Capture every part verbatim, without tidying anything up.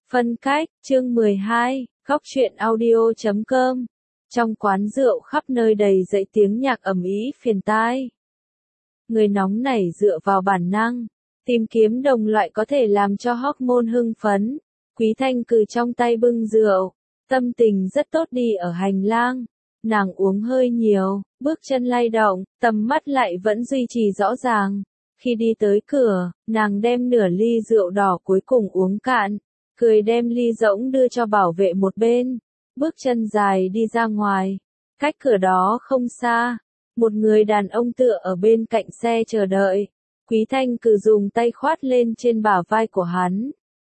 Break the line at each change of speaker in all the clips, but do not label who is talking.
Phân cách, chương mười hai, góc truyện audio chấm com. Trong quán rượu khắp nơi đầy dẫy tiếng nhạc ầm ĩ phiền tai. Người nóng nảy dựa vào bản năng, tìm kiếm đồng loại có thể làm cho hormone hưng phấn. Quý Thanh Cừ trong tay bưng rượu, tâm tình rất tốt đi ở hành lang. Nàng uống hơi nhiều, bước chân lay động, tầm mắt lại vẫn duy trì rõ ràng. Khi đi tới cửa, nàng đem nửa ly rượu đỏ cuối cùng uống cạn, cười đem ly rỗng đưa cho bảo vệ một bên, bước chân dài đi ra ngoài. Cách cửa đó không xa, một người đàn ông tựa ở bên cạnh xe chờ đợi. Quý Thanh Cừ dùng tay khoát lên trên bả vai của hắn.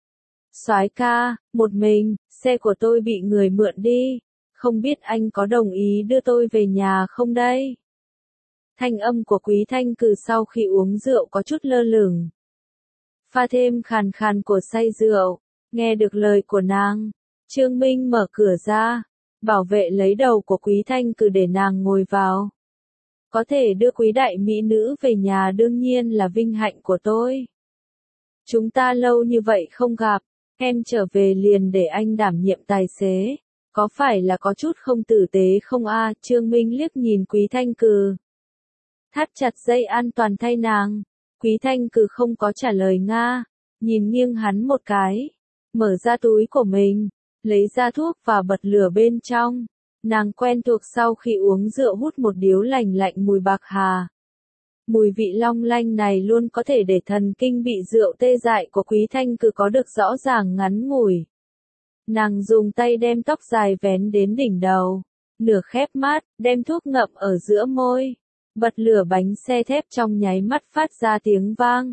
Soái ca, một mình, xe của tôi bị người mượn đi, không biết anh có đồng ý đưa tôi về nhà không đây? Thanh âm của Quý Thanh Cừ sau khi uống rượu có chút lơ lửng, pha thêm khàn khàn của say rượu. Nghe được lời của nàng, Trương Minh mở cửa ra, bảo vệ lấy đầu của Quý Thanh Cừ để nàng ngồi vào. Có thể đưa quý đại mỹ nữ về nhà đương nhiên là vinh hạnh của tôi. Chúng ta lâu như vậy không gặp, em trở về liền để anh đảm nhiệm tài xế, có phải là có chút không tử tế không a? Trương Minh liếc nhìn Quý Thanh Cừ, thắt chặt dây an toàn thay nàng. Quý Thanh Cừ không có trả lời nga, nhìn nghiêng hắn một cái, mở ra túi của mình, lấy ra thuốc và bật lửa bên trong. Nàng quen thuộc sau khi uống rượu hút một điếu lành lạnh mùi bạc hà. Mùi vị long lanh này luôn có thể để thần kinh bị rượu tê dại của Quý Thanh Cừ có được rõ ràng ngắn ngủi. Nàng dùng tay đem tóc dài vén đến đỉnh đầu, nửa khép mắt, đem thuốc ngậm ở giữa môi, bật lửa bánh xe thép trong nháy mắt phát ra tiếng vang.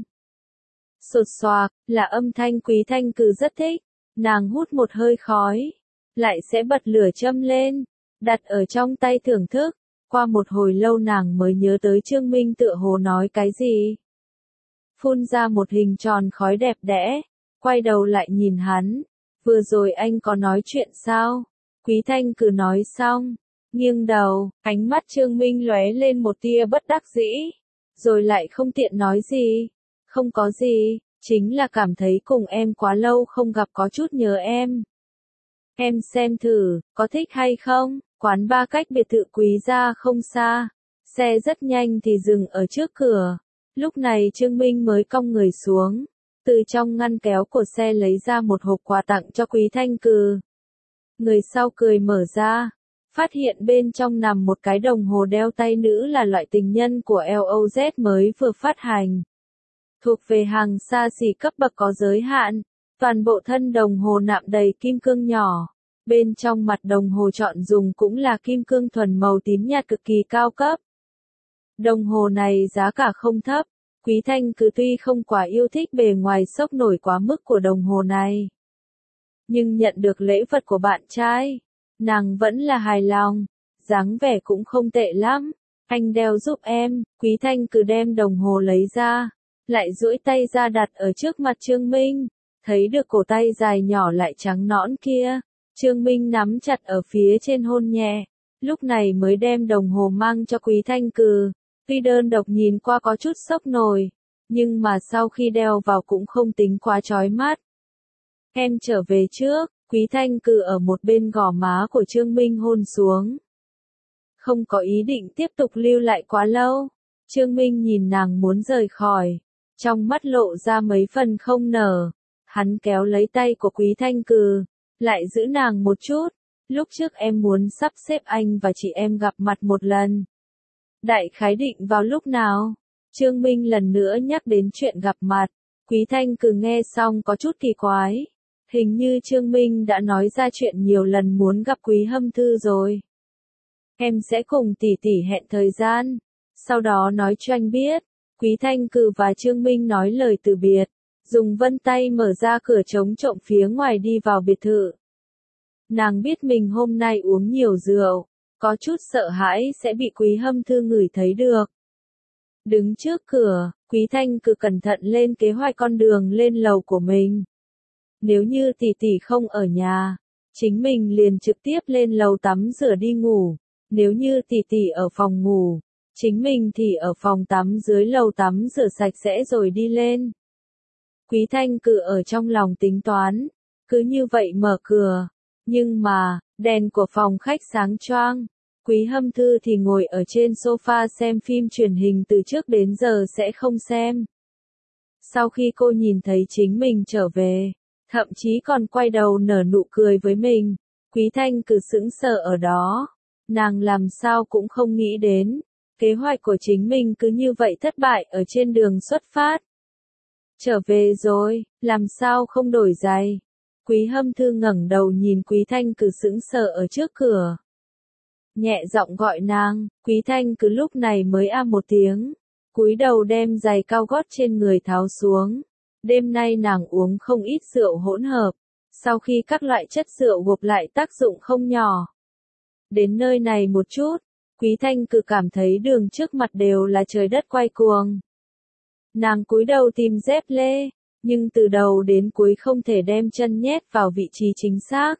Sột soạc, là âm thanh Quý Thanh Cừ rất thích. Nàng hút một hơi khói, lại sẽ bật lửa châm lên, đặt ở trong tay thưởng thức. Qua một hồi lâu nàng mới nhớ tới Trương Minh tựa hồ nói cái gì. Phun ra một hình tròn khói đẹp đẽ, quay đầu lại nhìn hắn. Vừa rồi anh có nói chuyện sao? Quý Thanh Cừ nói xong, nghiêng đầu, ánh mắt Trương Minh lóe lên một tia bất đắc dĩ, rồi lại không tiện nói gì. Không có gì, chính là cảm thấy cùng em quá lâu không gặp có chút nhớ em. Em xem thử, có thích hay không? Quán ba cách biệt thự Quý gia không xa, xe rất nhanh thì dừng ở trước cửa. Lúc này Trương Minh mới cong người xuống, từ trong ngăn kéo của xe lấy ra một hộp quà tặng cho Quý Thanh Cừ. Người sau cười mở ra, phát hiện bên trong nằm một cái đồng hồ đeo tay nữ là loại tình nhân của lờ o zét mới vừa phát hành. Thuộc về hàng xa xỉ cấp bậc có giới hạn, toàn bộ thân đồng hồ nạm đầy kim cương nhỏ. Bên trong mặt đồng hồ chọn dùng cũng là kim cương thuần màu tím nhạt cực kỳ cao cấp. Đồng hồ này giá cả không thấp, Quý Thanh Cừ tuy không quá yêu thích bề ngoài sốc nổi quá mức của đồng hồ này, nhưng nhận được lễ vật của bạn trai, nàng vẫn là hài lòng, dáng vẻ cũng không tệ lắm. Anh đeo giúp em. Quý Thanh Cừ đem đồng hồ lấy ra, lại duỗi tay ra đặt ở trước mặt Trương Minh, thấy được cổ tay dài nhỏ lại trắng nõn kia. Trương Minh nắm chặt ở phía trên hôn nhẹ, lúc này mới đem đồng hồ mang cho Quý Thanh Cừ. Tuy đơn độc nhìn qua có chút sốc nổi, nhưng mà sau khi đeo vào cũng không tính quá chói mắt. Em trở về trước. Quý Thanh Cừ ở một bên gò má của Trương Minh hôn xuống, không có ý định tiếp tục lưu lại quá lâu. Trương Minh nhìn nàng muốn rời khỏi, trong mắt lộ ra mấy phần không nở. Hắn kéo lấy tay của Quý Thanh Cừ, lại giữ nàng một chút. Lúc trước em muốn sắp xếp anh và chị em gặp mặt một lần. Đại khái định vào lúc nào? Trương Minh lần nữa nhắc đến chuyện gặp mặt. Quý Thanh Cừ nghe xong có chút kỳ quái. Hình như Trương Minh đã nói ra chuyện nhiều lần muốn gặp Quý Hâm Thư rồi. Em sẽ cùng tỷ tỷ hẹn thời gian, sau đó nói cho anh biết. Quý Thanh Cừ và Trương Minh nói lời từ biệt, dùng vân tay mở ra cửa trống trộm phía ngoài đi vào biệt thự. Nàng biết mình hôm nay uống nhiều rượu, có chút sợ hãi sẽ bị Quý Hâm Thư ngửi thấy được. Đứng trước cửa, Quý Thanh Cừ cẩn thận lên kế hoạch con đường lên lầu của mình. Nếu như tỷ tỷ không ở nhà, chính mình liền trực tiếp lên lầu tắm rửa đi ngủ. Nếu như tỷ tỷ ở phòng ngủ, chính mình thì ở phòng tắm dưới lầu tắm rửa sạch sẽ rồi đi lên. Quý Thanh Cừ ở trong lòng tính toán, cứ như vậy mở cửa. Nhưng mà, đèn của phòng khách sáng choang. Quý Hâm Thư thì ngồi ở trên sofa xem phim truyền hình từ trước đến giờ sẽ không xem. Sau khi cô nhìn thấy chính mình trở về, thậm chí còn quay đầu nở nụ cười với mình, Quý Thanh cứ sững sờ ở đó. Nàng làm sao cũng không nghĩ đến, kế hoạch của chính mình cứ như vậy thất bại ở trên đường xuất phát. Trở về rồi, làm sao không đổi giày? Quý Hâm Thư ngẩng đầu nhìn Quý Thanh cứ sững sờ ở trước cửa. Nhẹ giọng gọi nàng, Quý Thanh cứ lúc này mới a một tiếng, cúi đầu đem giày cao gót trên người tháo xuống. Đêm nay nàng uống không ít rượu hỗn hợp, sau khi các loại chất rượu gộp lại tác dụng không nhỏ. Đến nơi này một chút, Quý Thanh cứ cảm thấy đường trước mặt đều là trời đất quay cuồng. Nàng cúi đầu tìm dép lê, nhưng từ đầu đến cuối không thể đem chân nhét vào vị trí chính xác.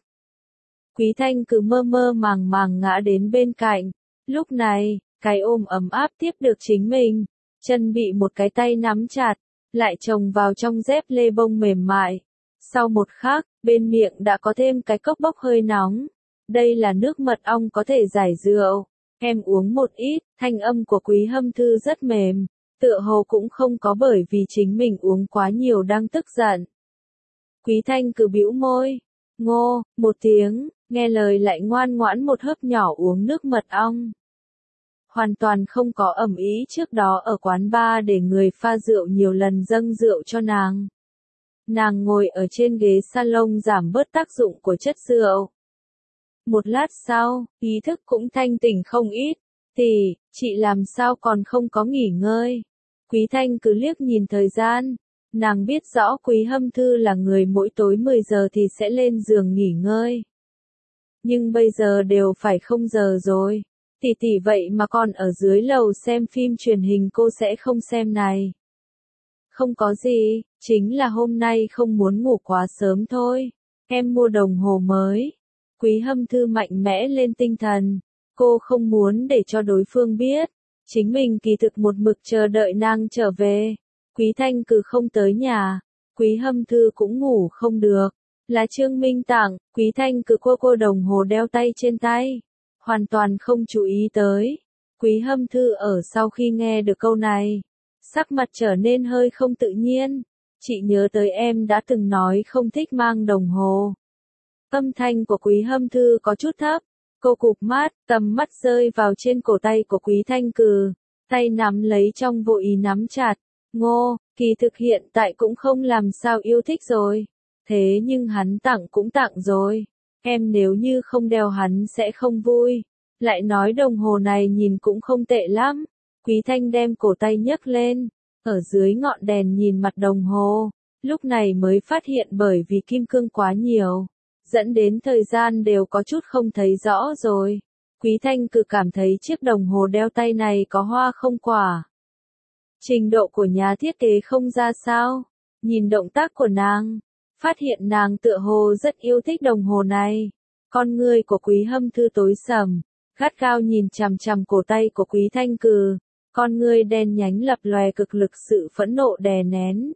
Quý Thanh cứ mơ mơ màng màng ngã đến bên cạnh. Lúc này, cái ôm ấm áp tiếp được chính mình, chân bị một cái tay nắm chặt, lại chồng vào trong dép lê bông mềm mại. Sau một khắc, bên miệng đã có thêm cái cốc bốc hơi nóng. Đây là nước mật ong có thể giải rượu. Em uống một ít, thanh âm của Quý Hâm Thư rất mềm, tựa hồ cũng không có bởi vì chính mình uống quá nhiều đang tức giận. Quý Thanh cứ bĩu môi, ngô, một tiếng, nghe lời lại ngoan ngoãn một hớp nhỏ uống nước mật ong. Hoàn toàn không có ầm ĩ trước đó ở quán bar để người pha rượu nhiều lần dâng rượu cho nàng. Nàng ngồi ở trên ghế salon giảm bớt tác dụng của chất rượu. Một lát sau, ý thức cũng thanh tỉnh không ít. Thì, chị làm sao còn không có nghỉ ngơi? Quý Thanh cứ liếc nhìn thời gian. Nàng biết rõ Quý Hâm Thư là người mỗi tối mười giờ thì sẽ lên giường nghỉ ngơi. Nhưng bây giờ đều phải không giờ rồi. Tỷ tỷ vậy mà còn ở dưới lầu xem phim truyền hình cô sẽ không xem này. Không có gì, chính là hôm nay không muốn ngủ quá sớm thôi. Em mua đồng hồ mới. Quý Hâm Thư mạnh mẽ lên tinh thần. Cô không muốn để cho đối phương biết. Chính mình kỳ thực một mực chờ đợi nàng trở về. Quý Thanh cứ không tới nhà. Quý Hâm Thư cũng ngủ không được. Là Trương Minh tặng, Quý Thanh cứ cô cô đồng hồ đeo tay trên tay. Hoàn toàn không chú ý tới. Quý Hâm Thư ở sau khi nghe được câu này. Sắc mặt trở nên hơi không tự nhiên. Chị nhớ tới em đã từng nói không thích mang đồng hồ. Âm thanh của Quý Hâm Thư có chút thấp. Cô cụp mắt, tầm mắt rơi vào trên cổ tay của Quý Thanh Cừ. Tay nắm lấy trong vô ý nắm chặt. Ngô, kỳ thực hiện tại cũng không làm sao yêu thích rồi. Thế nhưng hắn tặng cũng tặng rồi. Em nếu như không đeo hắn sẽ không vui. Lại nói đồng hồ này nhìn cũng không tệ lắm. Quý Thanh đem cổ tay nhấc lên. Ở dưới ngọn đèn nhìn mặt đồng hồ. Lúc này mới phát hiện bởi vì kim cương quá nhiều. Dẫn đến thời gian đều có chút không thấy rõ rồi. Quý Thanh cứ cảm thấy chiếc đồng hồ đeo tay này có hoa không quả. Trình độ của nhà thiết kế không ra sao. Nhìn động tác của nàng. Phát hiện nàng tựa hồ rất yêu thích đồng hồ này. Con người của Quý Hâm Thư tối sầm. Gắt gao nhìn chằm chằm cổ tay của Quý Thanh Cừ. Con người đen nhánh lập lòe cực lực sự phẫn nộ đè nén.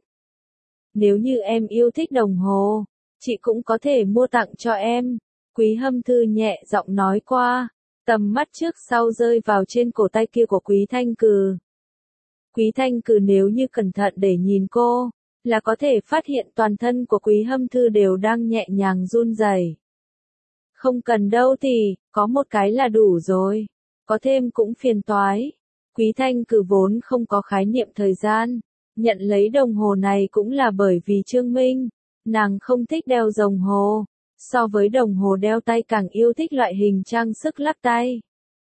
Nếu như em yêu thích đồng hồ, chị cũng có thể mua tặng cho em. Quý Hâm Thư nhẹ giọng nói qua. Tầm mắt trước sau rơi vào trên cổ tay kia của Quý Thanh Cừ. Quý Thanh Cừ nếu như cẩn thận để nhìn cô, là có thể phát hiện toàn thân của Quý Hâm Thư đều đang nhẹ nhàng run rẩy. Không cần đâu thì, có một cái là đủ rồi. Có thêm cũng phiền toái. Quý Thanh Cừ vốn không có khái niệm thời gian. Nhận lấy đồng hồ này cũng là bởi vì Trương Minh. Nàng không thích đeo đồng hồ. So với đồng hồ đeo tay càng yêu thích loại hình trang sức lắc tay.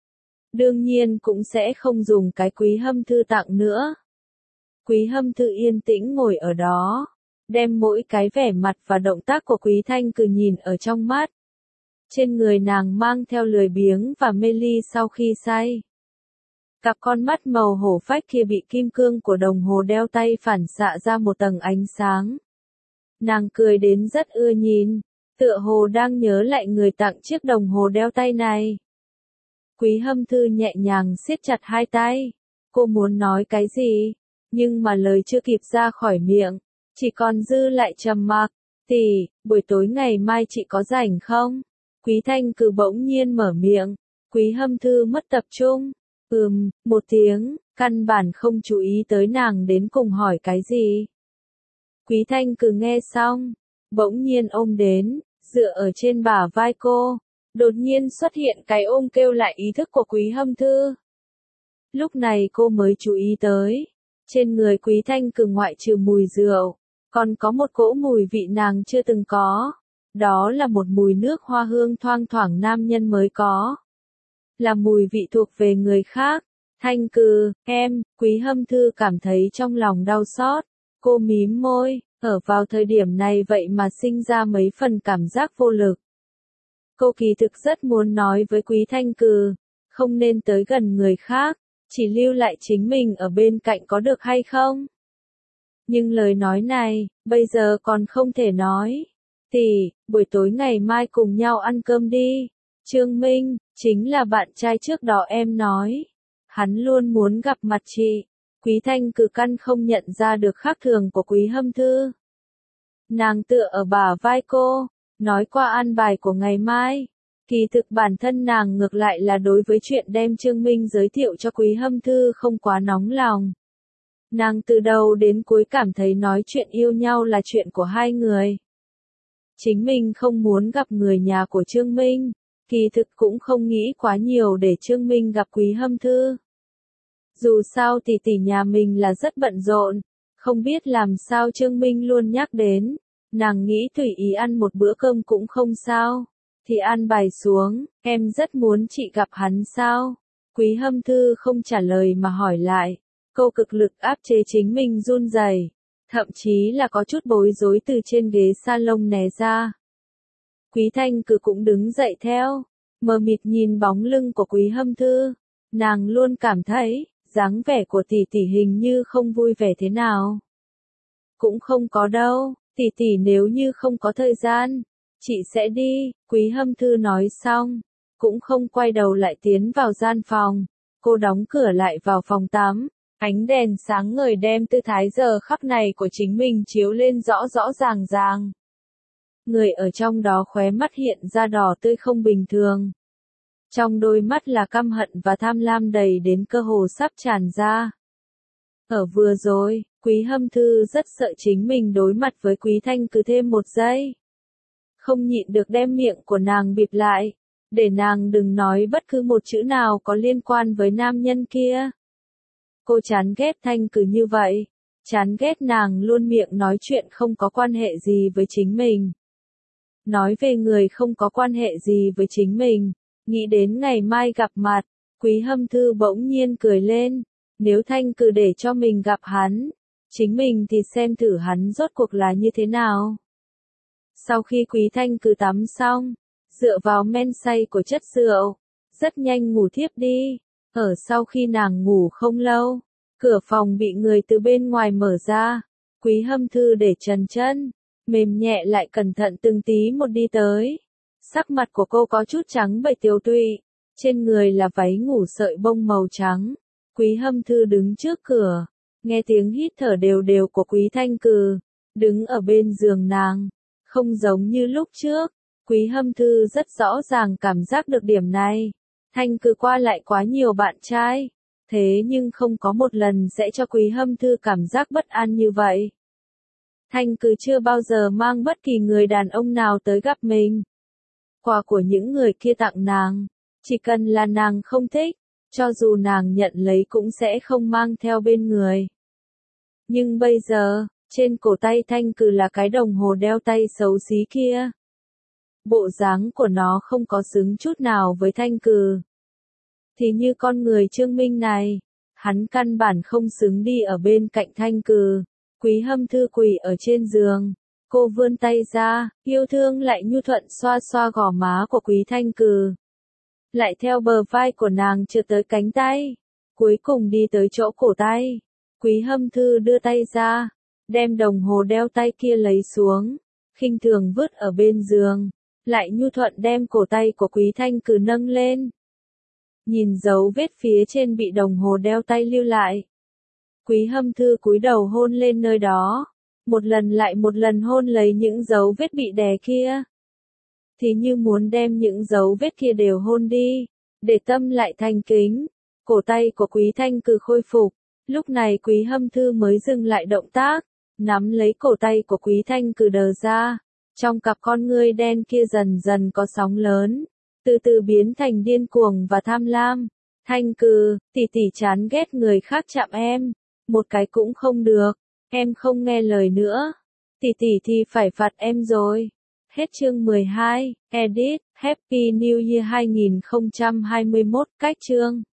Đương nhiên cũng sẽ không dùng cái Quý Hâm Thư tặng nữa. Quý Hâm Thư yên tĩnh ngồi ở đó. Đem mỗi cái vẻ mặt và động tác của Quý Thanh Cừ nhìn ở trong mắt. Trên người nàng mang theo lười biếng và mê ly sau khi say. Cặp con mắt màu hổ phách kia bị kim cương của đồng hồ đeo tay phản xạ ra một tầng ánh sáng. Nàng cười đến rất ưa nhìn, tựa hồ đang nhớ lại người tặng chiếc đồng hồ đeo tay này. Quý Hâm Thư nhẹ nhàng siết chặt hai tay. Cô muốn nói cái gì, nhưng mà lời chưa kịp ra khỏi miệng, chỉ còn dư lại trầm mặc. Tỷ, buổi tối ngày mai chị có rảnh không? Quý Thanh Cừ bỗng nhiên mở miệng. Quý Hâm Thư mất tập trung. Ừm, một tiếng, căn bản không chú ý tới nàng đến cùng hỏi cái gì. Quý Thanh Cừ nghe xong, bỗng nhiên ôm đến, dựa ở trên bả vai cô. Đột nhiên xuất hiện cái ôm kêu lại ý thức của Quý Hâm Thư. Lúc này cô mới chú ý tới, trên người Quý Thanh Cừ ngoại trừ mùi rượu, còn có một cỗ mùi vị nàng chưa từng có. Đó là một mùi nước hoa hương thoang thoảng nam nhân mới có. Là mùi vị thuộc về người khác. Thanh Cừ, em, Quý Hâm Thư cảm thấy trong lòng đau xót. Cô mím môi, ở vào thời điểm này vậy mà sinh ra mấy phần cảm giác vô lực. Cô kỳ thực rất muốn nói với Quý Thanh Cừ, không nên tới gần người khác, chỉ lưu lại chính mình ở bên cạnh có được hay không? Nhưng lời nói này, bây giờ còn không thể nói. Tỷ, buổi tối ngày mai cùng nhau ăn cơm đi. Trương Minh, chính là bạn trai trước đó em nói. Hắn luôn muốn gặp mặt chị. Quý Thanh Cừ căn không nhận ra được khác thường của Quý Hâm Thư. Nàng tựa ở bả vai cô, nói qua an bài của ngày mai. Kỳ thực bản thân nàng ngược lại là đối với chuyện đem Trương Minh giới thiệu cho Quý Hâm Thư không quá nóng lòng. Nàng từ đầu đến cuối cảm thấy nói chuyện yêu nhau là chuyện của hai người. Chính mình không muốn gặp người nhà của Trương Minh, kỳ thực cũng không nghĩ quá nhiều để Trương Minh gặp Quý Hâm Thư. Dù sao tỷ tỷ nhà mình là rất bận rộn, không biết làm sao Trương Minh luôn nhắc đến, nàng nghĩ tùy ý ăn một bữa cơm cũng không sao, thì ăn bài xuống, em rất muốn chị gặp hắn sao? Quý Hâm Thư không trả lời mà hỏi lại, cô cực lực áp chế chính mình run rẩy, thậm chí là có chút bối rối từ trên ghế salon né ra. Quý Thanh Cừ cũng đứng dậy theo, mờ mịt nhìn bóng lưng của Quý Hâm Thư, nàng luôn cảm thấy, dáng vẻ của tỷ tỷ hình như không vui vẻ thế nào. Cũng không có đâu, tỷ tỷ nếu như không có thời gian, chị sẽ đi, Quý Hâm Thư nói xong, cũng không quay đầu lại tiến vào gian phòng, cô đóng cửa lại vào phòng tắm, ánh đèn sáng ngời đem tư thái giờ khắc này của chính mình chiếu lên rõ rõ ràng ràng. Người ở trong đó khóe mắt hiện ra đỏ tươi không bình thường. Trong đôi mắt là căm hận và tham lam đầy đến cơ hồ sắp tràn ra. Ở vừa rồi, Quý Hâm Thư rất sợ chính mình đối mặt với Quý Thanh Cừ thêm một giây. Không nhịn được đem miệng của nàng bịt lại, để nàng đừng nói bất cứ một chữ nào có liên quan với nam nhân kia. Cô chán ghét Thanh Cừ như vậy, chán ghét nàng luôn miệng nói chuyện không có quan hệ gì với chính mình. Nói về người không có quan hệ gì với chính mình, nghĩ đến ngày mai gặp mặt, Quý Hâm Thư bỗng nhiên cười lên, nếu Thanh Cừ để cho mình gặp hắn, chính mình thì xem thử hắn rốt cuộc là như thế nào. Sau khi Quý Thanh Cừ tắm xong, dựa vào men say của chất rượu, rất nhanh ngủ thiếp đi. Ở sau khi nàng ngủ không lâu, cửa phòng bị người từ bên ngoài mở ra, Quý Hâm Thư để trần chân, mềm nhẹ lại cẩn thận từng tí một đi tới. Sắc mặt của cô có chút trắng bệch tiều tụy, trên người là váy ngủ sợi bông màu trắng. Quý Hâm Thư đứng trước cửa, nghe tiếng hít thở đều đều của Quý Thanh Cừ, đứng ở bên giường nàng, không giống như lúc trước. Quý Hâm Thư rất rõ ràng cảm giác được điểm này. Thanh Cừ qua lại quá nhiều bạn trai, thế nhưng không có một lần sẽ cho Quý Hâm Thư cảm giác bất an như vậy. Thanh Cừ chưa bao giờ mang bất kỳ người đàn ông nào tới gặp mình. Quà của những người kia tặng nàng, chỉ cần là nàng không thích, cho dù nàng nhận lấy cũng sẽ không mang theo bên người. Nhưng bây giờ, trên cổ tay Thanh Cừ là cái đồng hồ đeo tay xấu xí kia. Bộ dáng của nó không có xứng chút nào với Thanh Cừ. Thì như con người Trương Minh này, hắn căn bản không xứng đi ở bên cạnh Thanh Cừ. Quý Hâm Thư quỳ ở trên giường, cô vươn tay ra, yêu thương lại nhu thuận xoa xoa gò má của Quý Thanh Cừ. Lại theo bờ vai của nàng trượt tới cánh tay, cuối cùng đi tới chỗ cổ tay. Quý Hâm Thư đưa tay ra, đem đồng hồ đeo tay kia lấy xuống, khinh thường vứt ở bên giường, lại nhu thuận đem cổ tay của Quý Thanh Cừ nâng lên. Nhìn dấu vết phía trên bị đồng hồ đeo tay lưu lại. Quý Hâm Thư cúi đầu hôn lên nơi đó, một lần lại một lần hôn lấy những dấu vết bị đè kia. Thì như muốn đem những dấu vết kia đều hôn đi, để tâm lại thành kính. Cổ tay của Quý Thanh Cừ khôi phục, lúc này Quý Hâm Thư mới dừng lại động tác, nắm lấy cổ tay của Quý Thanh Cừ đờ ra. Trong cặp con ngươi đen kia dần dần có sóng lớn, từ từ biến thành điên cuồng và tham lam. Thanh Cừ, tỷ tỷ chán ghét người khác chạm em, một cái cũng không được, em không nghe lời nữa. Tỷ tỷ thì phải phạt em rồi. Hết chương mười hai, edit, Happy New Year hai nghìn không trăm hai mươi mốt, cách chương.